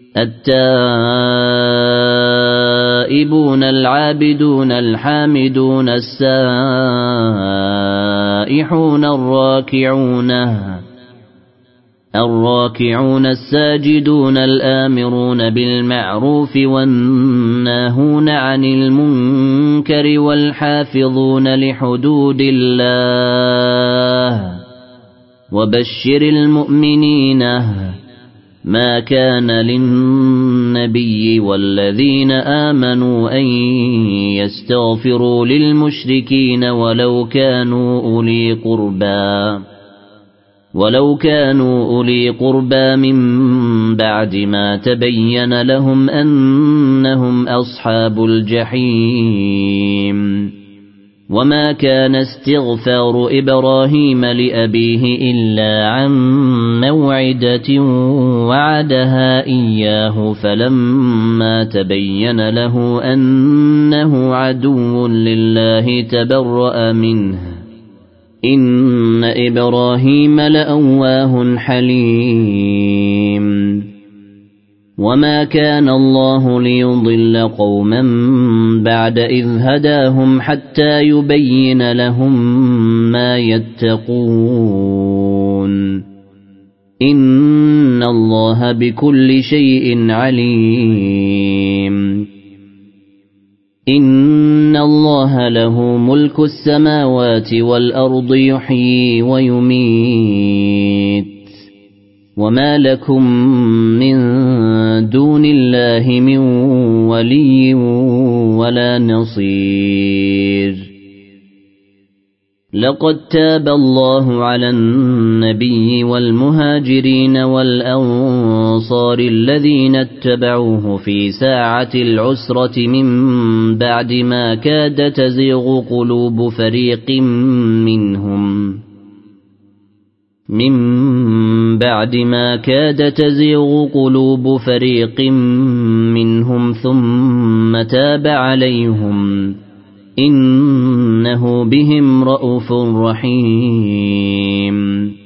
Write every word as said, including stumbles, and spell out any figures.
التائبون العابدون الحامدون السائحون الراكعون الراكعون الساجدون الآمرون بالمعروف والناهون عن المنكر والحافظون لحدود الله وبشر المؤمنين ما كان للنبي والذين آمنوا أن يستغفروا للمشركين ولو كانوا أولي قربى ولو كانوا أولي قربى من بعد ما تبين لهم أنهم أصحاب الجحيم وما كان استغفار إبراهيم لأبيه إلا عن موعدة وعدها إياه فلما تبين له أنه عدو لله تبرأ منه إن إبراهيم لأواه حليم وما كان الله ليضل قوما بعد إذ هداهم حتى يبين لهم ما يتقون إن الله بكل شيء عليم إن الله له ملك السماوات والأرض يحيي ويميت وما لكم من دون الله من ولي ولا نصير لقد تاب الله على النبي والمهاجرين والأنصار الذين اتبعوه في ساعة العسرة من بعد ما كاد تزيغ قلوب فريق منهم من بعد ما كاد تزيغ قلوب فريق منهم ثم تاب عليهم إنه بهم رءوف رحيم